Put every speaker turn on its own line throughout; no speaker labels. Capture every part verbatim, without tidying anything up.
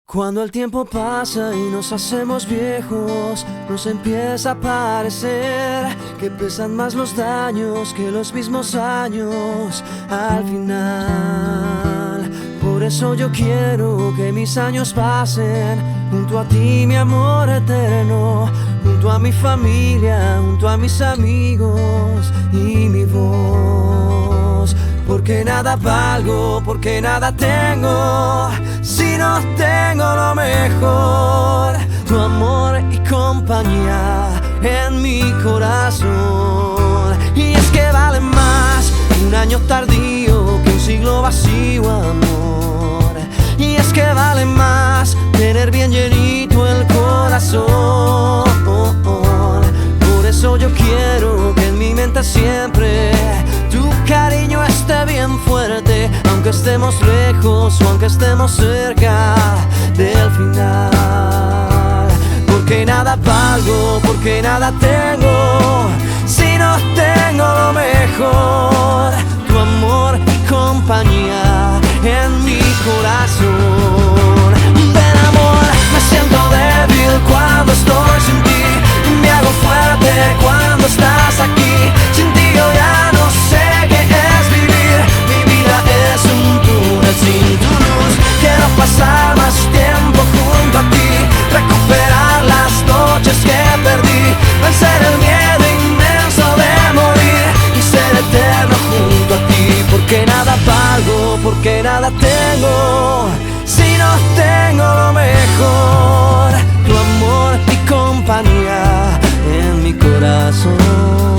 Cuando el tiempo pasa y nos hacemos viejos, nos empieza a parecer que pesan más los daños que los mismos años al final. Por eso yo quiero que mis años pasen junto a ti, mi amor eterno, junto a mi familia, junto a mis amigos y mi voz. Porque nada valgo, porque nada tengo si no tengo lo mejor, tu amor y compañía en mi corazón. Y es que vale más un año tardío que un siglo vacío, amor. Y es que vale más tener bien llenito el corazón. Por eso yo quiero que en mi mente siempre tu cariño esté bien fuerte, aunque estemos lejos o aunque estemos cerca del final. Porque nada valgo, porque nada tengo si no tengo lo mejor, tu amor y compañía en mi corazón. Ven, amor, me siento débil cuando estoy sin ti, me hago fuerte cuando estás aquí. Sin ti yo ya no sé qué es vivir, mi vida es un túnel sin tu luz. Quiero pasar más tiempo junto a ti, recuperar las noches que perdí, vencer el miedo inmenso de morir y ser eterno junto a ti. Porque nada valgo, porque nada tengo si no tengo lo mejor, tu amor y compañía en mi corazón.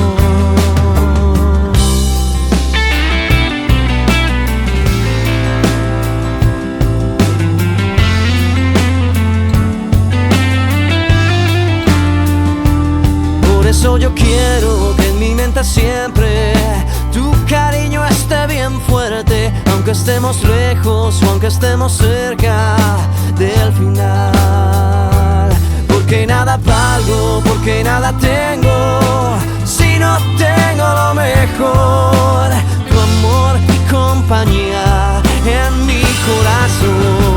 Por eso yo quiero que en mi mente siempre tu cariño esté bien fuerte, aunque estemos lejos o aunque estemos cerca del final. Porque nada valgo, porque nada tengo si no tengo lo mejor, tu amor y compañía en mi corazón.